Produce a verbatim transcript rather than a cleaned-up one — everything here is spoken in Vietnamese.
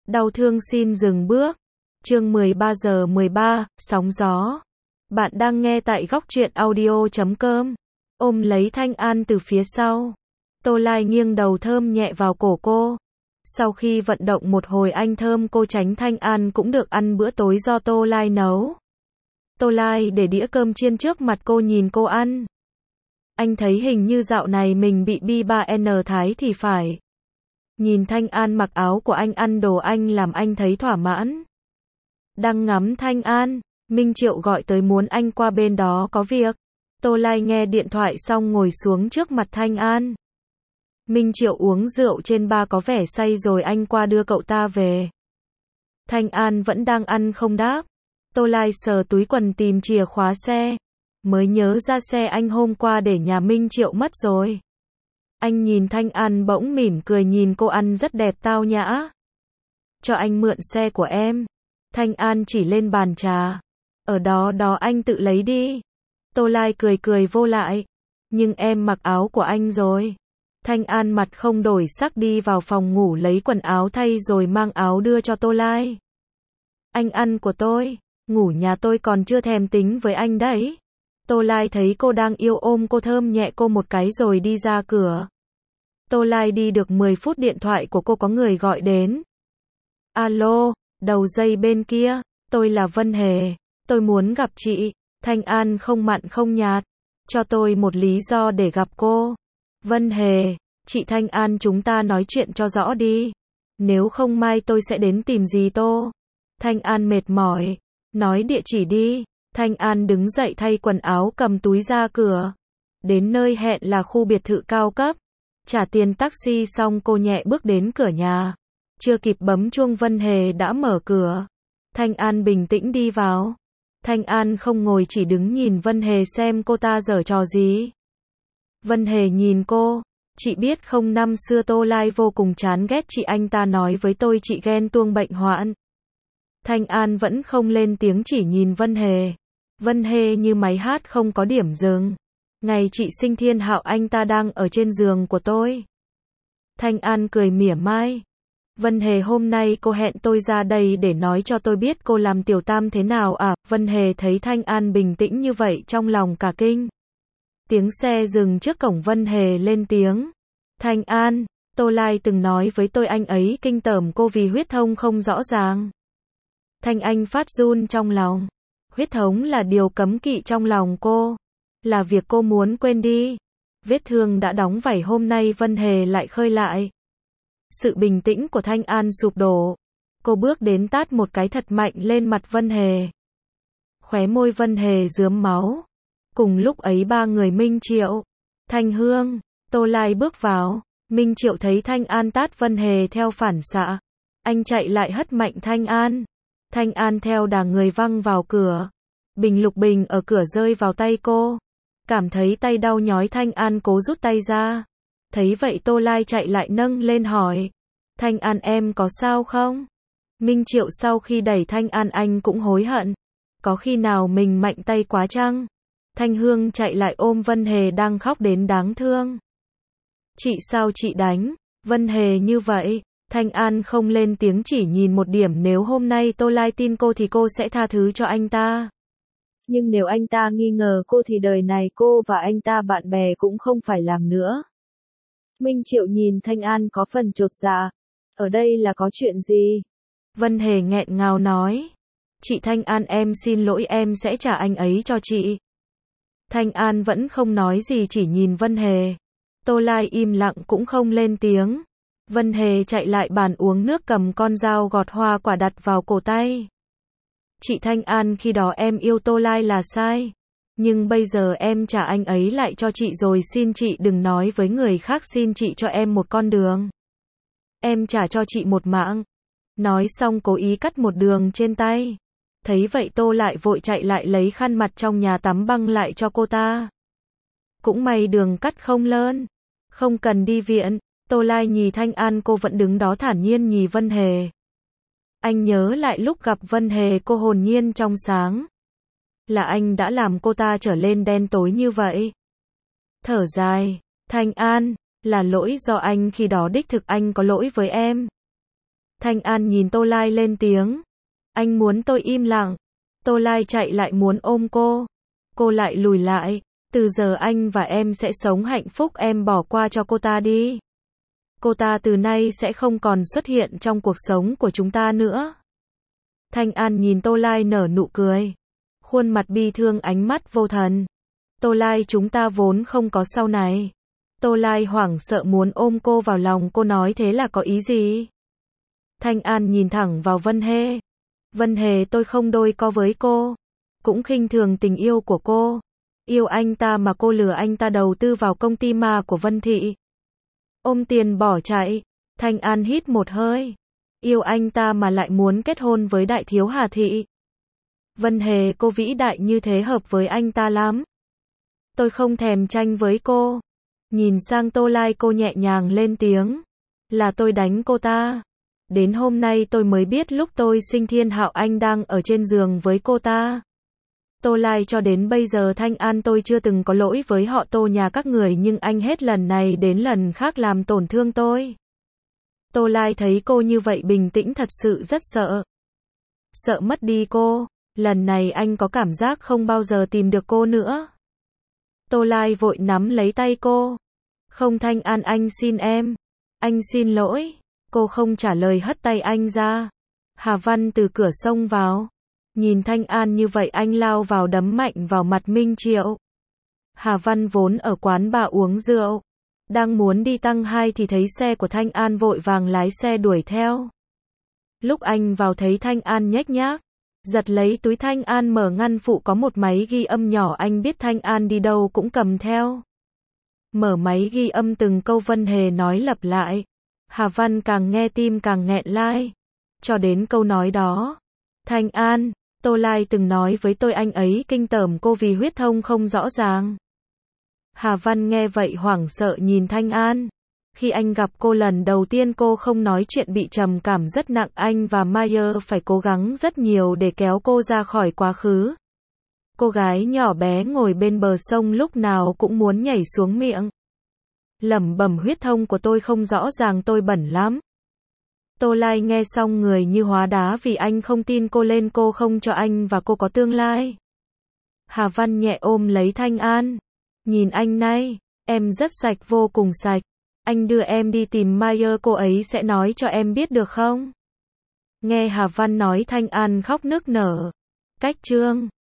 Đau thương xin dừng bước. Chương mười ba giờ mười ba, sóng gió. Bạn đang nghe tại góc truyện audio chấm com. Ôm lấy Thanh An từ phía sau. Tô Lai nghiêng đầu thơm nhẹ vào cổ cô. Sau khi vận động một hồi anh thơm cô tránh Thanh An cũng được ăn bữa tối do Tô Lai nấu. Tô Lai để đĩa cơm chiên trước mặt cô nhìn cô ăn. Anh thấy hình như dạo này mình bị bi ba en thái thì phải. Nhìn Thanh An mặc áo của anh ăn đồ anh làm anh thấy thỏa mãn. Đang ngắm Thanh An, Minh Triệu gọi tới muốn anh qua bên đó có việc. Tô Lai nghe điện thoại xong ngồi xuống trước mặt Thanh An. Minh Triệu uống rượu trên ba có vẻ say rồi anh qua đưa cậu ta về. Thanh An vẫn đang ăn không đáp. Tô Lai sờ túi quần tìm chìa khóa xe. Mới nhớ ra xe anh hôm qua để nhà Minh Triệu mất rồi. Anh nhìn Thanh An bỗng mỉm cười nhìn cô ăn rất đẹp tao nhã. Cho anh mượn xe của em. Thanh An chỉ lên bàn trà. Ở đó đó anh tự lấy đi. Tô Lai cười cười vô lại. Nhưng em mặc áo của anh rồi. Thanh An mặt không đổi sắc đi vào phòng ngủ lấy quần áo thay rồi mang áo đưa cho Tô Lai. Anh ăn của tôi. Ngủ nhà tôi còn chưa thèm tính với anh đấy. Tô Lai thấy cô đang yêu ôm cô thơm nhẹ cô một cái rồi đi ra cửa. Tô Lai đi được mười phút điện thoại của cô có người gọi đến. Alo, đầu dây bên kia, tôi là Vân Hề, tôi muốn gặp chị. Thanh An không mặn không nhạt, cho tôi một lý do để gặp cô. Vân Hề, chị Thanh An chúng ta nói chuyện cho rõ đi. Nếu không mai tôi sẽ đến tìm dì Tô. Thanh An mệt mỏi, nói địa chỉ đi. Thanh An đứng dậy thay quần áo cầm túi ra cửa. Đến nơi hẹn là khu biệt thự cao cấp. Trả tiền taxi xong cô nhẹ bước đến cửa nhà. Chưa kịp bấm chuông Vân Hề đã mở cửa. Thanh An bình tĩnh đi vào. Thanh An không ngồi chỉ đứng nhìn Vân Hề xem cô ta giở trò gì. Vân Hề nhìn cô. Chị biết không năm xưa Tô Lai vô cùng chán ghét chị anh ta nói với tôi chị ghen tuông bệnh hoạn. Thanh An vẫn không lên tiếng chỉ nhìn Vân Hề. Vân Hề như máy hát không có điểm dừng. Ngày chị sinh Thiên Hạo anh ta đang ở trên giường của tôi. Thanh An cười mỉa mai. Vân Hề hôm nay cô hẹn tôi ra đây để nói cho tôi biết cô làm tiểu tam thế nào à? Vân Hề thấy Thanh An bình tĩnh như vậy trong lòng cả kinh. Tiếng xe dừng trước cổng Vân Hề lên tiếng. Thanh An, Tô Lai từng nói với tôi anh ấy kinh tởm cô vì huyết thống không rõ ràng. Thanh Anh phát run trong lòng. Huyết thống là điều cấm kỵ trong lòng cô. Là việc cô muốn quên đi. Vết thương đã đóng vảy hôm nay Vân Hề lại khơi lại. Sự bình tĩnh của Thanh An sụp đổ. Cô bước đến tát một cái thật mạnh lên mặt Vân Hề. Khóe môi Vân Hề rướm máu. Cùng lúc ấy ba người Minh Triệu, Thanh Hương, Tô Lai bước vào. Minh Triệu thấy Thanh An tát Vân Hề theo phản xạ. Anh chạy lại hất mạnh Thanh An. Thanh An theo đà người văng vào cửa. Bình lục bình ở cửa rơi vào tay cô. Cảm thấy tay đau nhói Thanh An cố rút tay ra. Thấy vậy Tô Lai chạy lại nâng lên hỏi. Thanh An em có sao không? Minh Triệu sau khi đẩy Thanh An anh cũng hối hận. Có khi nào mình mạnh tay quá chăng? Thanh Hương chạy lại ôm Vân Hề đang khóc đến đáng thương. Chị sao chị đánh? Vân Hề như vậy. Thanh An không lên tiếng chỉ nhìn một điểm nếu hôm nay Tô Lai tin cô thì cô sẽ tha thứ cho anh ta. Nhưng nếu anh ta nghi ngờ cô thì đời này cô và anh ta bạn bè cũng không phải làm nữa. Minh Triệu nhìn Thanh An có phần chột dạ. Ở đây là có chuyện gì? Vân Hề nghẹn ngào nói. Chị Thanh An em xin lỗi em sẽ trả anh ấy cho chị. Thanh An vẫn không nói gì chỉ nhìn Vân Hề. Tô Lai im lặng cũng không lên tiếng. Vân Hề chạy lại bàn uống nước cầm con dao gọt hoa quả đặt vào cổ tay. Chị Thanh An khi đó em yêu Tô Lai là sai. Nhưng bây giờ em trả anh ấy lại cho chị rồi xin chị đừng nói với người khác xin chị cho em một con đường. Em trả cho chị một mạng. Nói xong cố ý cắt một đường trên tay. Thấy vậy Tô lại vội chạy lại lấy khăn mặt trong nhà tắm băng lại cho cô ta. Cũng may đường cắt không lớn. Không cần đi viện. Tô Lai nhìn Thanh An cô vẫn đứng đó thản nhiên nhìn Vân Hề. Anh nhớ lại lúc gặp Vân Hề cô hồn nhiên trong sáng. Là anh đã làm cô ta trở lên đen tối như vậy. Thở dài. Thanh An, là lỗi do anh khi đó đích thực anh có lỗi với em. Thanh An nhìn Tô Lai lên tiếng. Anh muốn tôi im lặng. Tô Lai chạy lại muốn ôm cô. Cô lại lùi lại. Từ giờ anh và em sẽ sống hạnh phúc, em bỏ qua cho cô ta đi. Cô ta từ nay sẽ không còn xuất hiện trong cuộc sống của chúng ta nữa. Thanh An nhìn Tô Lai nở nụ cười. Khuôn mặt bi thương, ánh mắt vô thần. Tô Lai, chúng ta vốn không có sau này. Tô Lai hoảng sợ muốn ôm cô vào lòng, cô nói thế là có ý gì? Thanh An nhìn thẳng vào Vân Hề. Vân Hề, tôi không đôi co với cô. Cũng khinh thường tình yêu của cô. Yêu anh ta mà cô lừa anh ta đầu tư vào công ty ma của Vân Thị. Ôm tiền bỏ chạy. Thanh An hít một hơi. Yêu anh ta mà lại muốn kết hôn với đại thiếu Hà Thị. Vân Hề, cô vĩ đại như thế hợp với anh ta lắm. Tôi không thèm tranh với cô. Nhìn sang Tô Lai, cô nhẹ nhàng lên tiếng. Là tôi đánh cô ta. Đến hôm nay tôi mới biết lúc tôi sinh Thiên Hạo anh đang ở trên giường với cô ta. Tô Lai, cho đến bây giờ Thanh An tôi chưa từng có lỗi với họ Tô nhà các người, nhưng anh hết lần này đến lần khác làm tổn thương tôi. Tô Lai thấy cô như vậy bình tĩnh thật sự rất sợ. Sợ mất đi cô. Lần này anh có cảm giác không bao giờ tìm được cô nữa. Tô Lai vội nắm lấy tay cô. Không Thanh An, anh xin em. Anh xin lỗi. Cô không trả lời, hất tay anh ra. Hà Văn từ cửa xông vào. Nhìn Thanh An như vậy anh lao vào đấm mạnh vào mặt Minh Triệu. Hà Văn vốn ở quán bà uống rượu. Đang muốn đi tăng hai thì thấy xe của Thanh An, vội vàng lái xe đuổi theo. Lúc anh vào thấy Thanh An nhếch nhác. Giật lấy túi Thanh An, mở ngăn phụ có một máy ghi âm nhỏ, anh biết Thanh An đi đâu cũng cầm theo. Mở máy ghi âm từng câu Vân Hề nói lặp lại. Hà Văn càng nghe tim càng nghẹn lai. Cho đến câu nói đó. Thanh An, Tô Lai từng nói với tôi anh ấy kinh tởm cô vì huyết thông không rõ ràng. Hà Văn nghe vậy hoảng sợ nhìn Thanh An. Khi anh gặp cô lần đầu tiên cô không nói chuyện, bị trầm cảm rất nặng, anh và Mayer phải cố gắng rất nhiều để kéo cô ra khỏi quá khứ. Cô gái nhỏ bé ngồi bên bờ sông lúc nào cũng muốn nhảy xuống miệng. Lẩm bẩm huyết thông của tôi không rõ ràng, tôi bẩn lắm. Tô Lai nghe xong người như hóa đá vì anh không tin cô, lên cô không cho anh và cô có tương lai. Hà Văn nhẹ ôm lấy Thanh An. Nhìn anh này, em rất sạch, vô cùng sạch. Anh đưa em đi tìm Mayer, cô ấy sẽ nói cho em biết được không? Nghe Hà Văn nói Thanh An khóc nức nở. Cách chương